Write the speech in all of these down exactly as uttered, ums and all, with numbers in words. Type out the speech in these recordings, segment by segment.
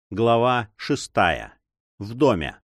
Глава шестая. В доме.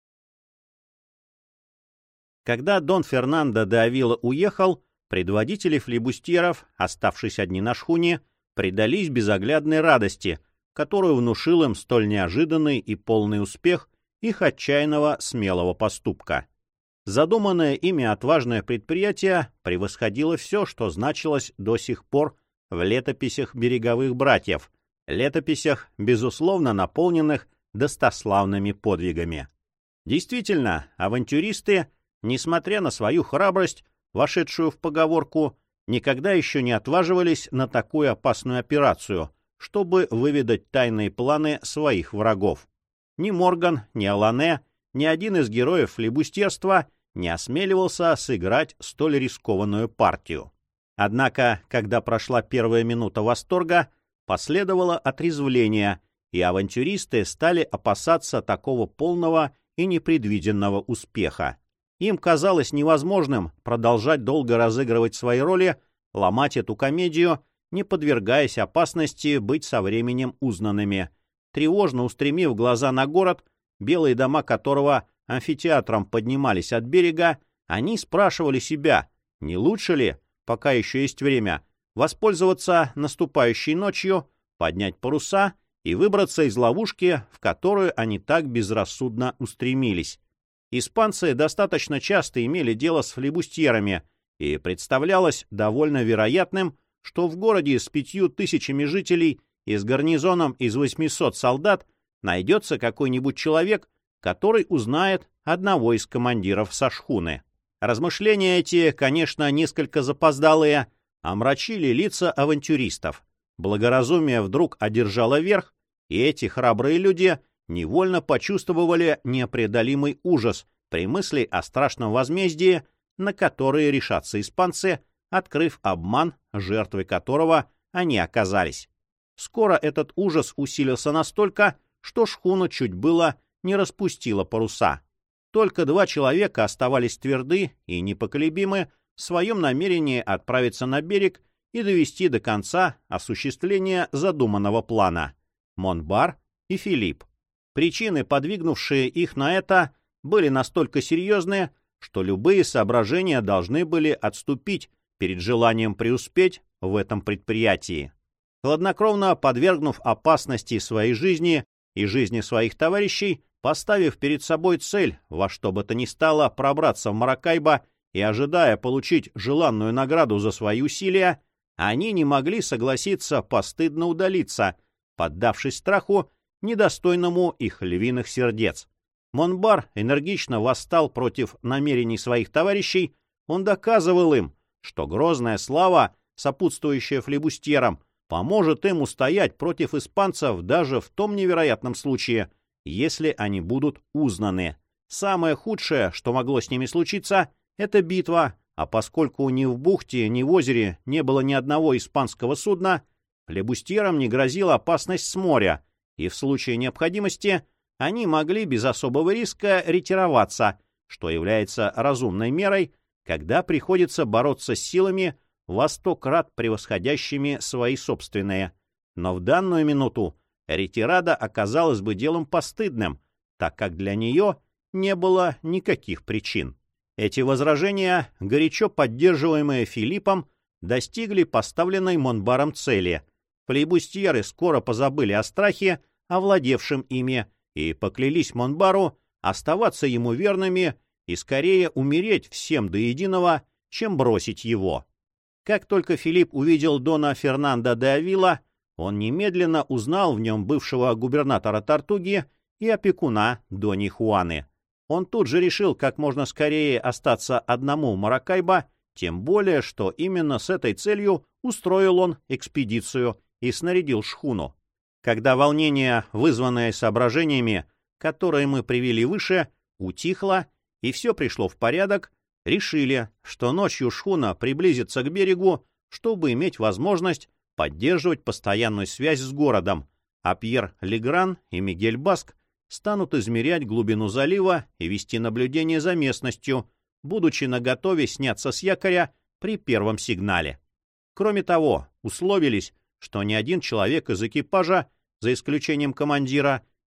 Когда Дон Фернандо де Авила уехал, предводители флибустьеров, оставшись одни на шхуне, предались безоглядной радости, которую внушил им столь неожиданный и полный успех их отчаянного смелого поступка. Задуманное ими отважное предприятие превосходило все, что значилось до сих пор в летописях береговых братьев, летописях, безусловно, наполненных достославными подвигами. Действительно, авантюристы, несмотря на свою храбрость, вошедшую в поговорку, никогда еще не отваживались на такую опасную операцию, чтобы выведать тайные планы своих врагов. Ни Морган, ни Алане, ни один из героев флибустерства не осмеливался сыграть столь рискованную партию. Однако, когда прошла первая минута восторга, последовало отрезвление, и авантюристы стали опасаться такого полного и непредвиденного успеха. Им казалось невозможным продолжать долго разыгрывать свои роли, ломать эту комедию, не подвергаясь опасности быть со временем узнанными. Тревожно устремив глаза на город, белые дома которого амфитеатром поднимались от берега, они спрашивали себя, не лучше ли, пока еще есть время, воспользоваться наступающей ночью, поднять паруса и выбраться из ловушки, в которую они так безрассудно устремились. Испанцы достаточно часто имели дело с флибустьерами, и представлялось довольно вероятным, что в городе с пятью тысячами жителей и с гарнизоном из восьмисот солдат найдется какой-нибудь человек, который узнает одного из командиров со шхуны. Размышления эти, конечно, несколько запоздалые, омрачили лица авантюристов. Благоразумие вдруг одержало верх, и эти храбрые люди невольно почувствовали непреодолимый ужас при мысли о страшном возмездии, на которое решатся испанцы, открыв обман, жертвой которого они оказались. Скоро этот ужас усилился настолько, что шхуна чуть было не распустила паруса. Только два человека оставались тверды и непоколебимы в своем намерении отправиться на берег и довести до конца осуществление задуманного плана — Монбар и Филипп. Причины, подвигнувшие их на это, были настолько серьезные, что любые соображения должны были отступить перед желанием преуспеть в этом предприятии. Хладнокровно подвергнув опасности своей жизни и жизни своих товарищей, поставив перед собой цель во что бы то ни стало пробраться в Маракайбо и ожидая получить желанную награду за свои усилия, они не могли согласиться постыдно удалиться, поддавшись страху, недостойному их львиных сердец. Монбар энергично восстал против намерений своих товарищей, он доказывал им, что грозная слава, сопутствующая флибустьерам, поможет им устоять против испанцев даже в том невероятном случае, если они будут узнаны. Самое худшее, что могло с ними случиться, это битва, а поскольку ни в бухте, ни в озере не было ни одного испанского судна, флибустьерам не грозила опасность с моря, и в случае необходимости они могли без особого риска ретироваться, что является разумной мерой, когда приходится бороться с силами во сто крат превосходящими свои собственные. Но в данную минуту ретирада оказалась бы делом постыдным, так как для нее не было никаких причин. Эти возражения, горячо поддерживаемые Филиппом, достигли поставленной Монбаром цели. Флибустьеры скоро позабыли о страхе, овладевшем ими, и поклялись Монбару оставаться ему верными и скорее умереть всем до единого, чем бросить его. Как только Филипп увидел Дона Фернандо де Авила, он немедленно узнал в нем бывшего губернатора Тортуги и опекуна Дони Хуаны. Он тут же решил как можно скорее остаться одному в Маракайбо, тем более, что именно с этой целью устроил он экспедицию и снарядил шхуну. Когда волнение, вызванное соображениями, которые мы привели выше, утихло и все пришло в порядок, решили, что ночью шхуна приблизится к берегу, чтобы иметь возможность поддерживать постоянную связь с городом, а Пьер Легран и Мигель Баск станут измерять глубину залива и вести наблюдение за местностью, будучи наготове сняться с якоря при первом сигнале. Кроме того, условились, что ни один человек из экипажа, за исключением командира,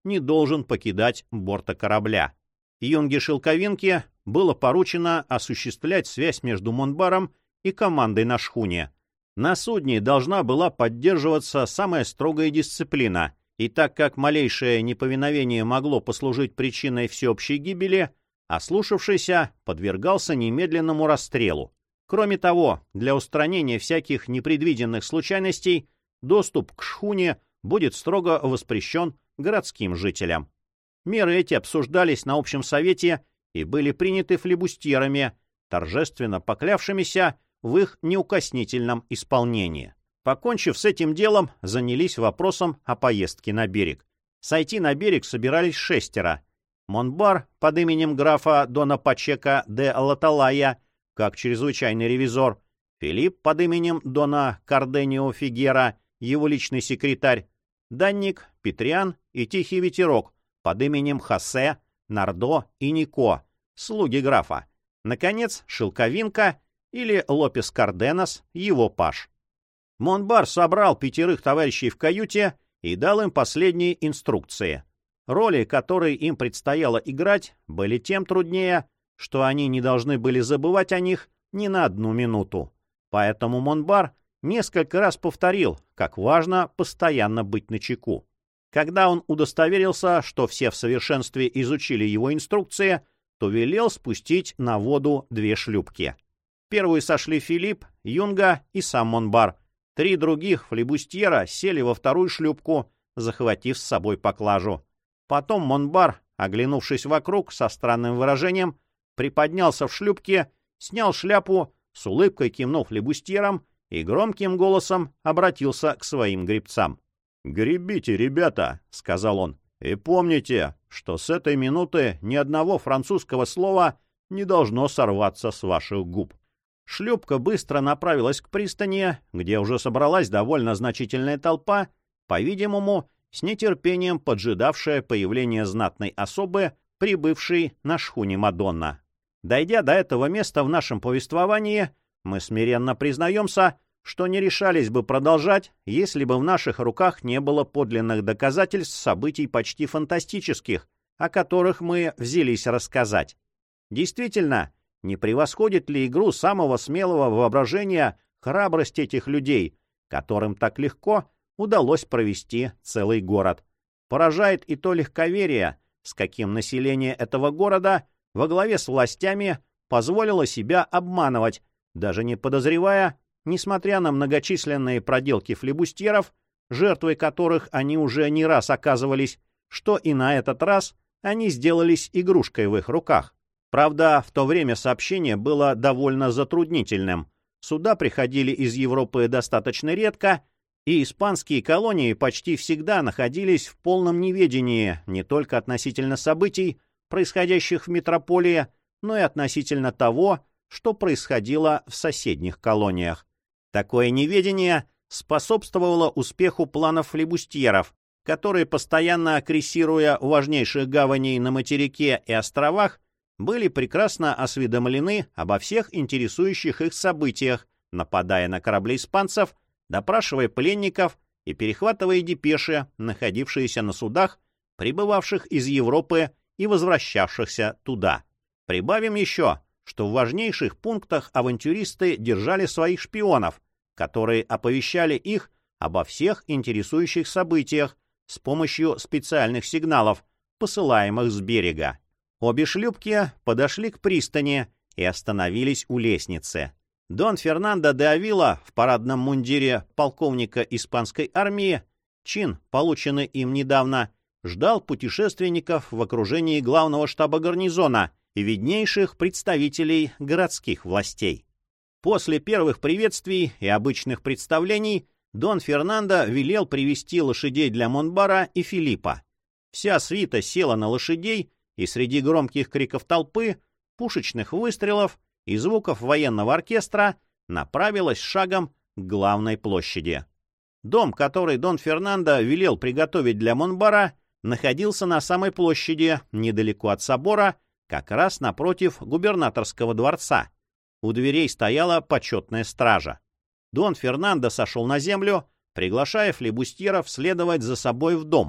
не должен покидать борта корабля. Юнге Шелковинке было поручено осуществлять связь между Монбаром и командой на шхуне. На судне должна была поддерживаться самая строгая дисциплина, и так как малейшее неповиновение могло послужить причиной всеобщей гибели, ослушавшийся подвергался немедленному расстрелу. Кроме того, для устранения всяких непредвиденных случайностей доступ к шхуне будет строго воспрещен городским жителям. Меры эти обсуждались на общем совете и были приняты флибустьерами, торжественно поклявшимися в их неукоснительном исполнении. Покончив с этим делом, занялись вопросом о поездке на берег. Сойти на берег собирались шестеро. Монбар под именем графа Дона Пачека де Латалая, как чрезвычайный ревизор, Филипп под именем Дона Карденио Фигера, его личный секретарь, Данник, Петриан и Тихий Ветерок под именем Хосе, Нардо и Нико, слуги графа. Наконец, Шелковинка или Лопес Карденас, его паж. Монбар собрал пятерых товарищей в каюте и дал им последние инструкции. Роли, которые им предстояло играть, были тем труднее, что они не должны были забывать о них ни на одну минуту. Поэтому Монбар несколько раз повторил, как важно постоянно быть начеку. Когда он удостоверился, что все в совершенстве изучили его инструкции, то велел спустить на воду две шлюпки. Первые сошли Филипп, Юнга и сам Монбар. Три других флибустьера сели во вторую шлюпку, захватив с собой поклажу. Потом Монбар, оглянувшись вокруг со странным выражением, приподнялся в шлюпке, снял шляпу, с улыбкой кивнул флибустьерам и громким голосом обратился к своим гребцам. «Гребите, ребята», — сказал он, — «и помните, что с этой минуты ни одного французского слова не должно сорваться с ваших губ». Шлюпка быстро направилась к пристани, где уже собралась довольно значительная толпа, по-видимому, с нетерпением поджидавшая появление знатной особы, прибывшей на шхуне Мадонна. Дойдя до этого места в нашем повествовании, мы смиренно признаемся, что не решались бы продолжать, если бы в наших руках не было подлинных доказательств событий почти фантастических, о которых мы взялись рассказать. Действительно, не превосходит ли игру самого смелого воображения храбрость этих людей, которым так легко удалось провести целый город? Поражает и то легковерие, с каким население этого города во главе с властями позволило себя обманывать, даже не подозревая, несмотря на многочисленные проделки флибустьеров, жертвой которых они уже не раз оказывались, что и на этот раз они сделались игрушкой в их руках. Правда, в то время сообщение было довольно затруднительным. Суда приходили из Европы достаточно редко, и испанские колонии почти всегда находились в полном неведении не только относительно событий, происходящих в метрополии, но и относительно того, что происходило в соседних колониях. Такое неведение способствовало успеху планов флибустьеров, которые, постоянно крейсируя у важнейших гаваней на материке и островах, были прекрасно осведомлены обо всех интересующих их событиях, нападая на корабли испанцев, допрашивая пленников и перехватывая депеши, находившиеся на судах, прибывавших из Европы и возвращавшихся туда. Прибавим еще, что в важнейших пунктах авантюристы держали своих шпионов, которые оповещали их обо всех интересующих событиях с помощью специальных сигналов, посылаемых с берега. Обе шлюпки подошли к пристани и остановились у лестницы. Дон Фернандо де Авила в парадном мундире полковника испанской армии, чин, полученный им недавно, ждал путешественников в окружении главного штаба гарнизона и виднейших представителей городских властей. После первых приветствий и обычных представлений Дон Фернандо велел привести лошадей для Монбара и Филиппа. Вся свита села на лошадей, и среди громких криков толпы, пушечных выстрелов и звуков военного оркестра направилась шагом к главной площади. Дом, который Дон Фернандо велел приготовить для Монбара, находился на самой площади, недалеко от собора, как раз напротив губернаторского дворца. У дверей стояла почетная стража. Дон Фернандо сошел на землю, приглашая флибустьеров следовать за собой в дом.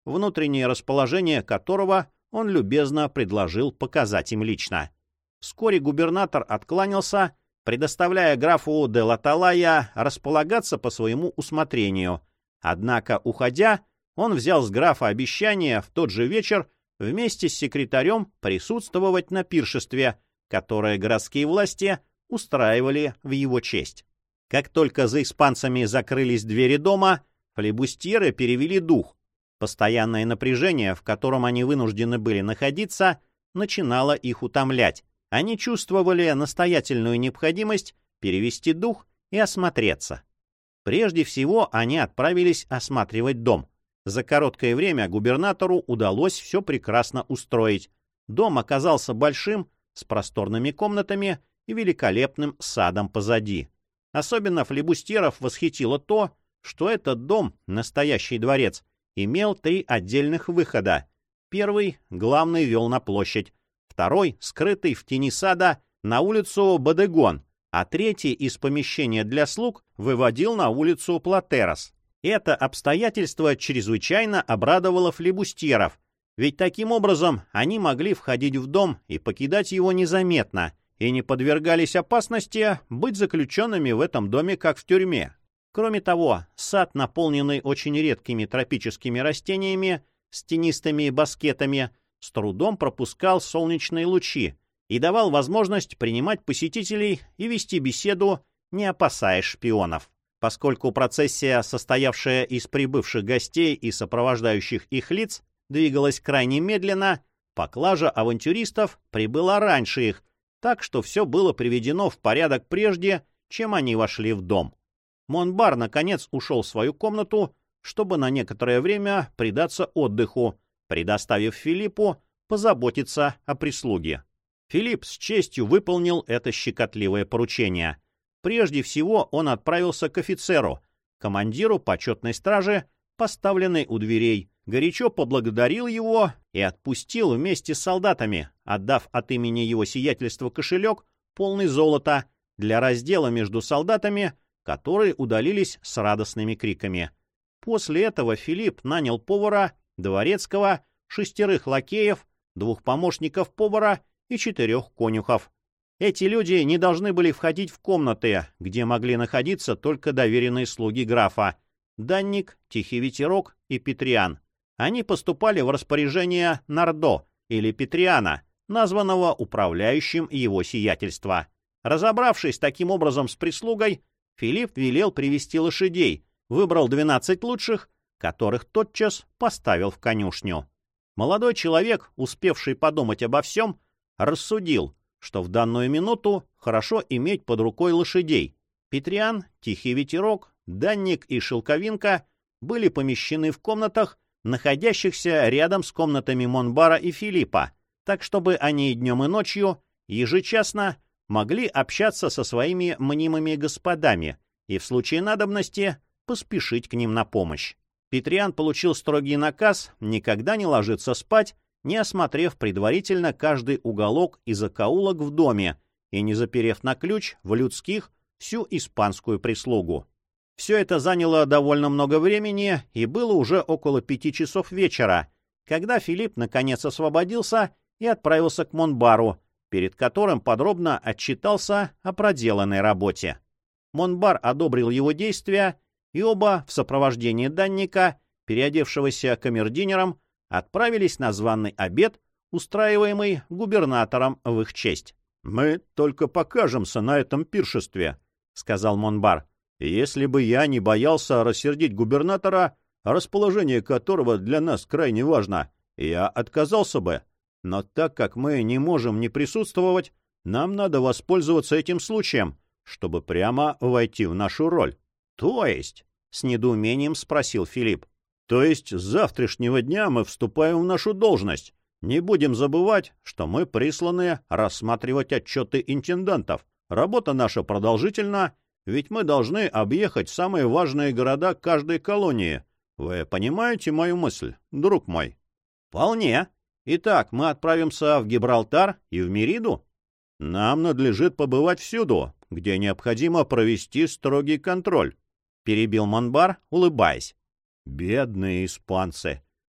внутреннее расположение которого он любезно предложил показать им лично. Вскоре губернатор откланялся, предоставляя графу де Латалая располагаться по своему усмотрению. Однако, уходя, он взял с графа обещание в тот же вечер вместе с секретарем присутствовать на пиршестве, которое городские власти устраивали в его честь. Как только за испанцами закрылись двери дома, флибустьеры перевели дух. Постоянное напряжение, в котором они вынуждены были находиться, начинало их утомлять. Они чувствовали настоятельную необходимость перевести дух и осмотреться. Прежде всего, они отправились осматривать дом. За короткое время губернатору удалось все прекрасно устроить. Дом оказался большим, с просторными комнатами и великолепным садом позади. Особенно флибустьеров восхитило то, что этот дом, настоящий дворец, имел три отдельных выхода. Первый, главный, вел на площадь, второй, скрытый в тени сада, на улицу Бодегон, а третий из помещения для слуг выводил на улицу Платерос. Это обстоятельство чрезвычайно обрадовало флибустьеров, ведь таким образом они могли входить в дом и покидать его незаметно, и не подвергались опасности быть заключенными в этом доме, как в тюрьме. Кроме того, сад, наполненный очень редкими тропическими растениями с тенистыми баскетами, с трудом пропускал солнечные лучи и давал возможность принимать посетителей и вести беседу, не опасаясь шпионов. Поскольку процессия, состоявшая из прибывших гостей и сопровождающих их лиц, двигалась крайне медленно, поклажа авантюристов прибыла раньше их, так что все было приведено в порядок прежде, чем они вошли в дом. Монбар, наконец, ушел в свою комнату, чтобы на некоторое время предаться отдыху, предоставив Филиппу позаботиться о прислуге. Филипп с честью выполнил это щекотливое поручение. Прежде всего он отправился к офицеру, командиру почетной стражи, поставленной у дверей, горячо поблагодарил его и отпустил вместе с солдатами, отдав от имени его сиятельства кошелек, полный золота, для раздела между солдатами, которые удалились с радостными криками. После этого Филипп нанял повара, дворецкого, шестерых лакеев, двух помощников повара и четырех конюхов. Эти люди не должны были входить в комнаты, где могли находиться только доверенные слуги графа — Данник, Тихий Ветерок и Петриан. Они поступали в распоряжение Нардо или Петриана, названного управляющим его сиятельства. Разобравшись таким образом с прислугой, Филипп велел привести лошадей, выбрал двенадцать лучших, которых тотчас поставил в конюшню. Молодой человек, успевший подумать обо всем, рассудил, что в данную минуту хорошо иметь под рукой лошадей. Петриан, Тихий Ветерок, Данник и Шелковинка были помещены в комнатах, находящихся рядом с комнатами Монбара и Филиппа, так чтобы они днем и ночью ежечасно могли общаться со своими мнимыми господами и в случае надобности поспешить к ним на помощь. Петриан получил строгий наказ никогда не ложиться спать, не осмотрев предварительно каждый уголок и закоулок в доме и не заперев на ключ в людских всю испанскую прислугу. Все это заняло довольно много времени, и было уже около пяти часов вечера, когда Филипп наконец освободился и отправился к Монбару, перед которым подробно отчитался о проделанной работе. Монбар одобрил его действия, и оба в сопровождении Данника, переодевшегося камердинером, отправились на званый обед, устраиваемый губернатором в их честь. «Мы только покажемся на этом пиршестве», — сказал Монбар. «Если бы я не боялся рассердить губернатора, расположение которого для нас крайне важно, я отказался бы. Но так как мы не можем не присутствовать, нам надо воспользоваться этим случаем, чтобы прямо войти в нашу роль». «То есть?» — с недоумением спросил Филипп. «То есть с завтрашнего дня мы вступаем в нашу должность. Не будем забывать, что мы присланы рассматривать отчеты интендантов. Работа наша продолжительна, ведь мы должны объехать самые важные города каждой колонии. Вы понимаете мою мысль, друг мой?» «Вполне. Итак, мы отправимся в Гибралтар и в Мериду?» «Нам надлежит побывать всюду, где необходимо провести строгий контроль», — перебил Монбар, улыбаясь. «Бедные испанцы!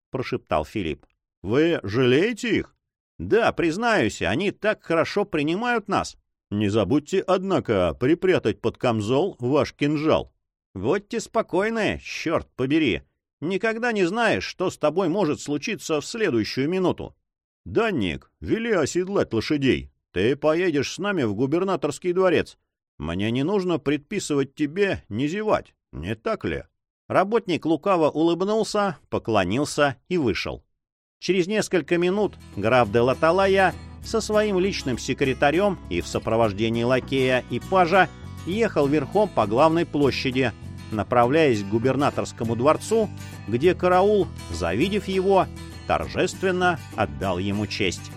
— прошептал Филипп. — Вы жалеете их? — Да, признаюсь, они так хорошо принимают нас. — Не забудьте, однако, припрятать под камзол ваш кинжал. — Будьте спокойны, черт побери. Никогда не знаешь, что с тобой может случиться в следующую минуту. — Данник, вели оседлать лошадей. Ты поедешь с нами в губернаторский дворец. Мне не нужно предписывать тебе не зевать, не так ли? Работник лукаво улыбнулся, поклонился и вышел. Через несколько минут граф де Латалая со своим личным секретарем и в сопровождении лакея и пажа ехал верхом по главной площади, направляясь к губернаторскому дворцу, где караул, завидев его, торжественно отдал ему честь.